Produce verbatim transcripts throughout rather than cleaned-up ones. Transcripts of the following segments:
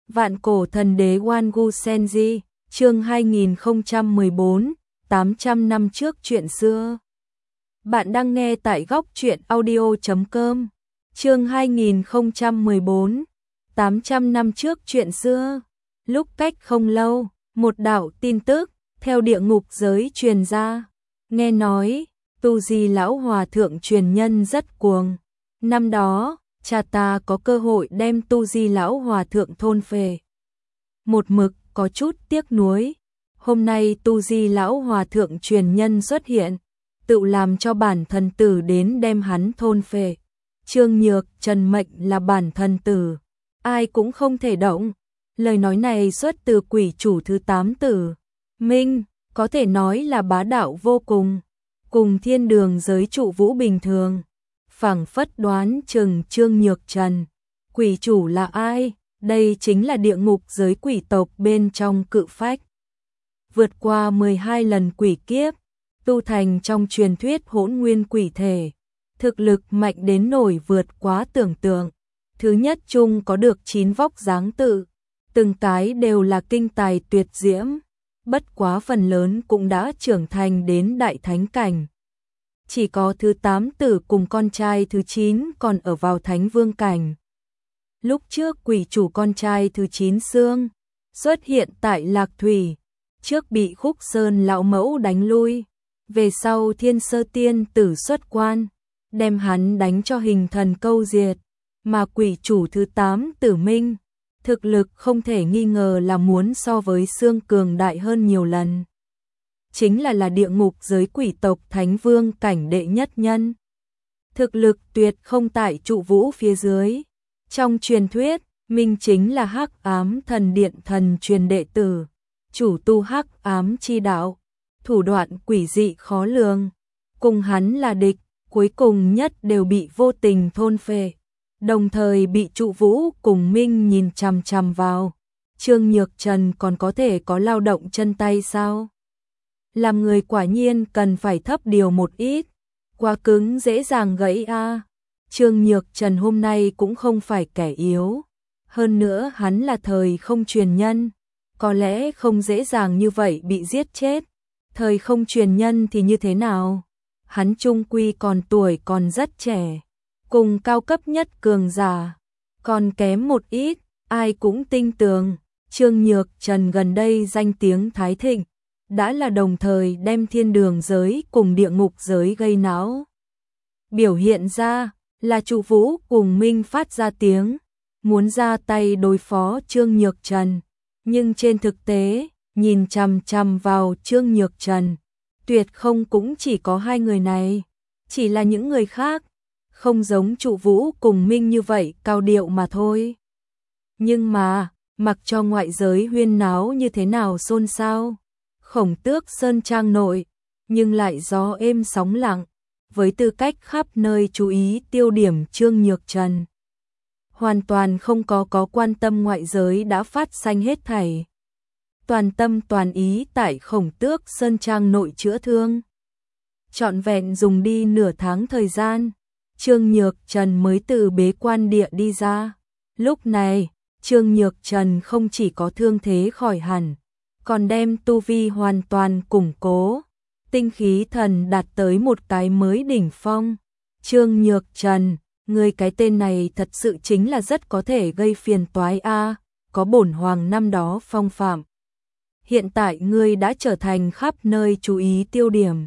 Vạn cổ thần đế Wangu Senji, chương hai nghìn không trăm mười bốn, tám trăm năm trước chuyện xưa. Bạn đang nghe tại góc truyện audio chấm com, chương hai nghìn không trăm mười bốn, tám trăm năm trước chuyện xưa. Lúc cách không lâu, một đạo tin tức theo địa ngục giới truyền ra, nghe nói Tu Di lão hòa thượng truyền nhân rất cuồng. Năm đó, cha ta có cơ hội đem Tu Di lão hòa thượng thôn phệ. Một mực có chút tiếc nuối, hôm nay Tu Di lão hòa thượng truyền nhân xuất hiện, tự làm cho bản thần tử đến đem hắn thôn phệ. Trương Nhược Trần mệnh là bản thần tử, ai cũng không thể động. Lời nói này xuất từ quỷ chủ thứ tám Tử Minh, có thể nói là bá đạo vô cùng, cùng thiên đường giới trụ vũ bình thường. Phảng phất đoán chừng Trương Nhược Trần, quỷ chủ là ai? Đây chính là địa ngục giới quỷ tộc bên trong cự phách. Vượt qua mười hai lần quỷ kiếp, tu thành trong truyền thuyết hỗn nguyên quỷ thể, thực lực mạnh đến nổi vượt quá tưởng tượng. Thứ nhất chung có được chín vóc dáng tự, từng cái đều là kinh tài tuyệt diễm, bất quá phần lớn cũng đã trưởng thành đến đại thánh cảnh. Chỉ có thứ tám Tử cùng con trai thứ chín còn ở vào thánh vương cảnh. Lúc trước quỷ chủ con trai thứ chín Sương xuất hiện tại Lạc Thủy, trước bị Khúc Sơn lão mẫu đánh lui, về sau Thiên Sơ Tiên Tử xuất quan, đem hắn đánh cho hình thần câu diệt, mà quỷ chủ thứ tám Tử Minh, thực lực không thể nghi ngờ là muốn so với Sương cường đại hơn nhiều lần. Chính là là địa ngục giới quỷ tộc thánh vương cảnh đệ nhất nhân. Thực lực tuyệt không tại trụ vũ phía dưới. Trong truyền thuyết, Minh chính là Hắc Ám Thần Điện thần truyền đệ tử, chủ tu Hắc Ám chi đạo, thủ đoạn quỷ dị khó lường, cùng hắn là địch, cuối cùng nhất đều bị vô tình thôn phệ, đồng thời bị trụ vũ cùng Minh nhìn chằm chằm vào. Trương Nhược Trần còn có thể có lao động chân tay sao? Làm người quả nhiên cần phải thấp điều một ít, quá cứng dễ dàng gãy a. À. Trương Nhược Trần hôm nay cũng không phải kẻ yếu, hơn nữa hắn là thời không truyền nhân, có lẽ không dễ dàng như vậy bị giết chết. Thời không truyền nhân thì như thế nào? Hắn chung quy còn tuổi còn rất trẻ, cùng cao cấp nhất cường giả còn kém một ít, ai cũng tin tưởng Trương Nhược Trần gần đây danh tiếng thái thịnh, đã là đồng thời đem thiên đường giới cùng địa ngục giới gây náo. Biểu hiện ra là trụ vũ cùng Minh phát ra tiếng, muốn ra tay đối phó Trương Nhược Trần, nhưng trên thực tế, nhìn chằm chằm vào Trương Nhược Trần, tuyệt không cũng chỉ có hai người này, chỉ là những người khác, không giống trụ vũ cùng Minh như vậy cao điệu mà thôi. Nhưng mà, mặc cho ngoại giới huyên náo như thế nào xôn xao, Khổng Tước Sơn Trang nội, nhưng lại gió êm sóng lặng, với tư cách khắp nơi chú ý tiêu điểm Trương Nhược Trần. Hoàn toàn không có có quan tâm ngoại giới đã phát sanh hết thảy. Toàn tâm toàn ý tại Khổng Tước Sơn Trang nội chữa thương. Trọn vẹn dùng đi nửa tháng thời gian, Trương Nhược Trần mới từ bế quan địa đi ra. Lúc này, Trương Nhược Trần không chỉ có thương thế khỏi hẳn, còn đem tu vi hoàn toàn củng cố, tinh khí thần đạt tới một cái mới đỉnh phong. Trương Nhược Trần, người cái tên này thật sự chính là rất có thể gây phiền toái a, có bổn hoàng năm đó phong phạm. Hiện tại ngươi đã trở thành khắp nơi chú ý tiêu điểm.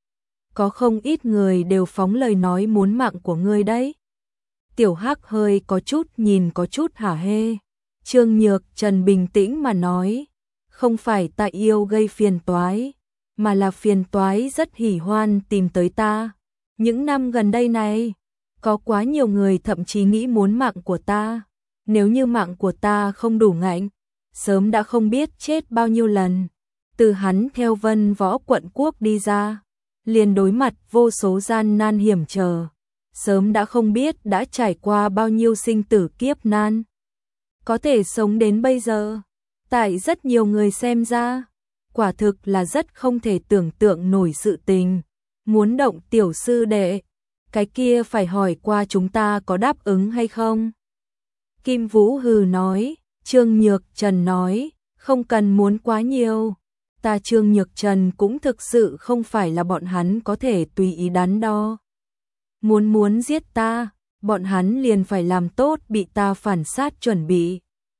Có không ít người đều phóng lời nói muốn mạng của ngươi đấy. Tiểu Hắc hơi có chút nhìn có chút hả hê. Trương Nhược Trần bình tĩnh mà nói, không phải tại yêu gây phiền toái, mà là phiền toái rất hỉ hoan tìm tới ta. Những năm gần đây này, có quá nhiều người thậm chí nghĩ muốn mạng của ta. Nếu như mạng của ta không đủ ngạnh, sớm đã không biết chết bao nhiêu lần. Từ hắn theo Vân Võ quận quốc đi ra, liền đối mặt vô số gian nan hiểm trở, sớm đã không biết đã trải qua bao nhiêu sinh tử kiếp nan. Có thể sống đến bây giờ, tại rất nhiều người xem ra, quả thực là rất không thể tưởng tượng nổi sự tình. Muốn động tiểu sư đệ, cái kia phải hỏi qua chúng ta có đáp ứng hay không? Kim Vũ hừ nói, Trương Nhược Trần nói, không cần muốn quá nhiều. Ta Trương Nhược Trần cũng thực sự không phải là bọn hắn có thể tùy ý đắn đo. Muốn muốn giết ta, bọn hắn liền phải làm tốt bị ta phản sát chuẩn bị.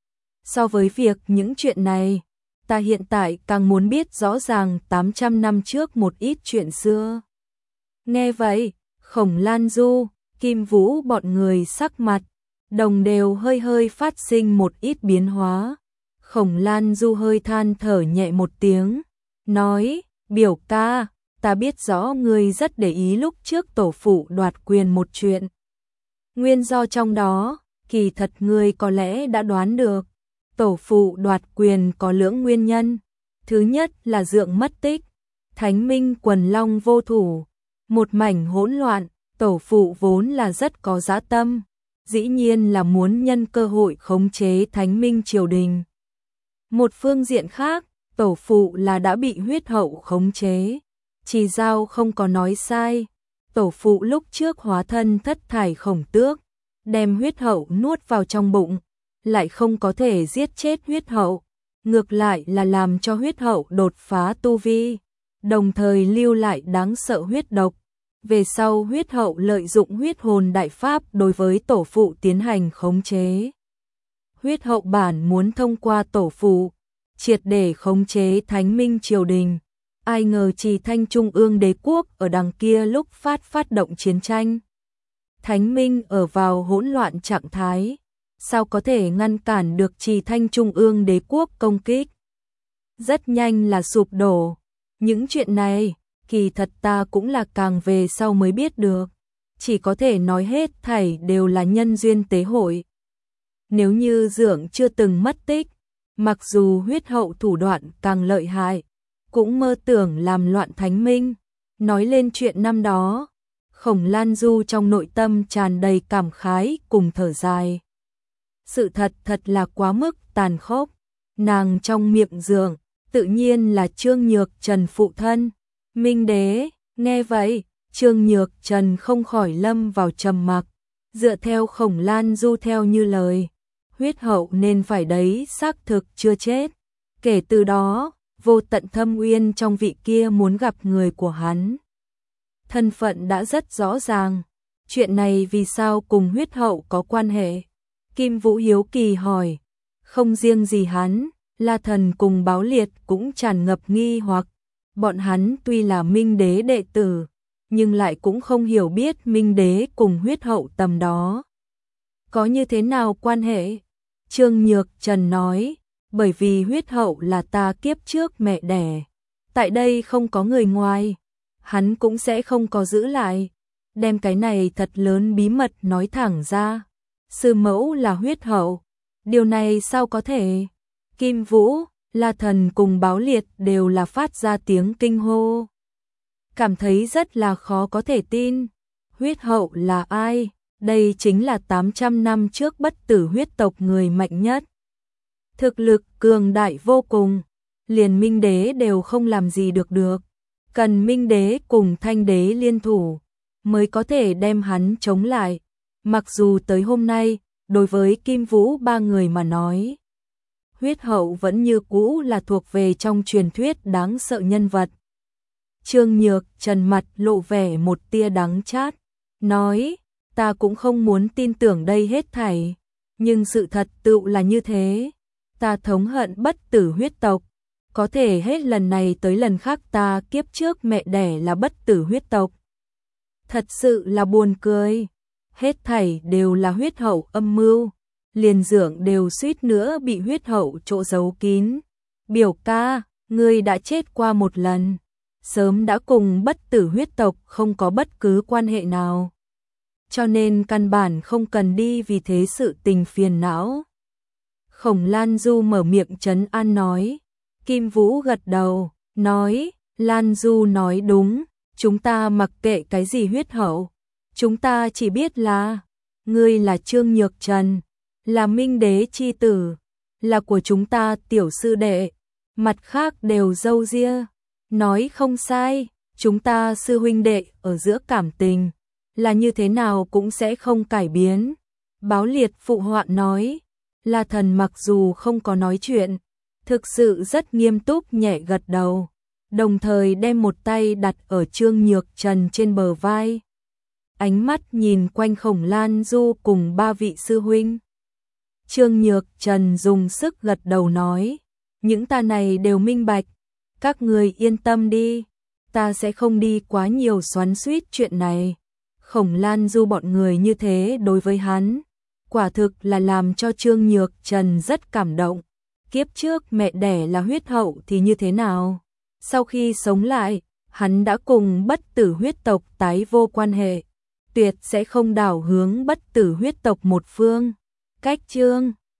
So với việc những chuyện này, ta hiện tại càng muốn biết rõ ràng tám trăm năm trước một ít chuyện xưa. Nghe vậy, Khổng Lan Du, Kim Vũ bọn người sắc mặt, đồng đều hơi hơi phát sinh một ít biến hóa. Khổng Lan Du hơi than thở nhẹ một tiếng, nói, biểu ca, ta biết rõ ngươi rất để ý lúc trước tổ phụ đoạt quyền một chuyện. Nguyên do trong đó, kỳ thật ngươi có lẽ đã đoán được. Tổ phụ đoạt quyền có lưỡng nguyên nhân. Thứ nhất là Dượng mất tích, Thánh Minh quần long vô thủ, một mảnh hỗn loạn, tổ phụ vốn là rất có dã tâm, dĩ nhiên là muốn nhân cơ hội khống chế Thánh Minh triều đình. Một phương diện khác, tổ phụ là đã bị huyết hậu khống chế. Trì Giao không có nói sai, tổ phụ lúc trước hóa thân thất thải khổng tước, đem huyết hậu nuốt vào trong bụng, lại không có thể giết chết huyết hậu, ngược lại là làm cho huyết hậu đột phá tu vi, đồng thời lưu lại đáng sợ huyết độc. Về sau huyết hậu lợi dụng huyết hồn đại pháp đối với tổ phụ tiến hành khống chế. Huyết hậu bản muốn thông qua tổ phụ, triệt để khống chế Thánh Minh triều đình. Ai ngờ Trì Thanh Trung ương đế quốc ở đằng kia lúc phát phát động chiến tranh. Thánh Minh ở vào hỗn loạn trạng thái, sao có thể ngăn cản được Trì Thanh Trung ương đế quốc công kích? Rất nhanh là sụp đổ. Những chuyện này, kỳ thật ta cũng là càng về sau mới biết được. Chỉ có thể nói hết thảy đều là nhân duyên tế hội. Nếu như Dượng chưa từng mất tích, mặc dù huyết hậu thủ đoạn càng lợi hại, cũng mơ tưởng làm loạn Thánh Minh. Nói lên chuyện năm đó, Khổng Lan Du trong nội tâm tràn đầy cảm khái cùng thở dài. Sự thật thật là quá mức tàn khốc. Nàng trong miệng Dượng, tự nhiên là Trương Nhược Trần phụ thân. Minh đế, nghe vậy, Trương Nhược Trần không khỏi lâm vào trầm mặc. Dựa theo Khổng Lan Du theo như lời, huyết hậu nên phải đấy xác thực chưa chết. Kể từ đó, vô tận thâm uyên trong vị kia muốn gặp người của hắn. Thân phận đã rất rõ ràng. Chuyện này vì sao cùng huyết hậu có quan hệ? Kim Vũ hiếu kỳ hỏi. Không riêng gì hắn, La Thần cùng Báo Liệt cũng tràn ngập nghi hoặc. Bọn hắn tuy là Minh đế đệ tử, nhưng lại cũng không hiểu biết Minh đế cùng huyết hậu tầm đó có như thế nào quan hệ. Trương Nhược Trần nói, bởi vì huyết hậu là ta kiếp trước mẹ đẻ, tại đây không có người ngoài, hắn cũng sẽ không có giữ lại, đem cái này thật lớn bí mật nói thẳng ra. Sư mẫu là huyết hậu, điều này sao có thể? Kim Vũ, La Thần cùng Báo Liệt đều là phát ra tiếng kinh hô, cảm thấy rất là khó có thể tin. Huyết hậu là ai? Đây chính là tám trăm năm trước bất tử huyết tộc người mạnh nhất. Thực lực cường đại vô cùng, liền Minh đế đều không làm gì được được. Cần Minh đế cùng Thanh đế liên thủ mới có thể đem hắn chống lại. Mặc dù tới hôm nay, đối với Kim Vũ ba người mà nói, huyết hậu vẫn như cũ là thuộc về trong truyền thuyết đáng sợ nhân vật. Trương Nhược Trần mặt lộ vẻ một tia đắng chát, nói, ta cũng không muốn tin tưởng đây hết thảy, nhưng sự thật tựu là như thế. Ta thống hận bất tử huyết tộc, có thể hết lần này tới lần khác ta kiếp trước mẹ đẻ là bất tử huyết tộc. Thật sự là buồn cười, hết thảy đều là huyết hậu âm mưu, liền Dượng đều suýt nữa bị huyết hậu chỗ giấu kín. Biểu ca, ngươi đã chết qua một lần, sớm đã cùng bất tử huyết tộc không có bất cứ quan hệ nào, cho nên căn bản không cần đi vì thế sự tình phiền não. Khổng Lan Du mở miệng trấn an nói. Kim Vũ gật đầu, nói, Lan Du nói đúng, chúng ta mặc kệ cái gì huyết hậu, chúng ta chỉ biết là, ngươi là Trương Nhược Trần, là Minh đế chi tử, là của chúng ta tiểu sư đệ, mặt khác đều dâu ria, nói không sai, chúng ta sư huynh đệ ở giữa cảm tình, là như thế nào cũng sẽ không cải biến. Báo Liệt phụ họa nói, La Thần mặc dù không có nói chuyện, thực sự rất nghiêm túc nhẹ gật đầu, đồng thời đem một tay đặt ở Trương Nhược Trần trên bờ vai. Ánh mắt nhìn quanh Khổng Lan Du cùng ba vị sư huynh. Trương Nhược Trần dùng sức gật đầu nói, những ta này đều minh bạch, các người yên tâm đi, ta sẽ không đi quá nhiều xoắn xuýt chuyện này. Khổng Lan Du bọn người như thế đối với hắn, quả thực là làm cho Trương Nhược Trần rất cảm động. Kiếp trước mẹ đẻ là huyết hậu thì như thế nào? Sau khi sống lại, hắn đã cùng bất tử huyết tộc tái vô quan hệ, tuyệt sẽ không đảo hướng bất tử huyết tộc một phương. Cách chương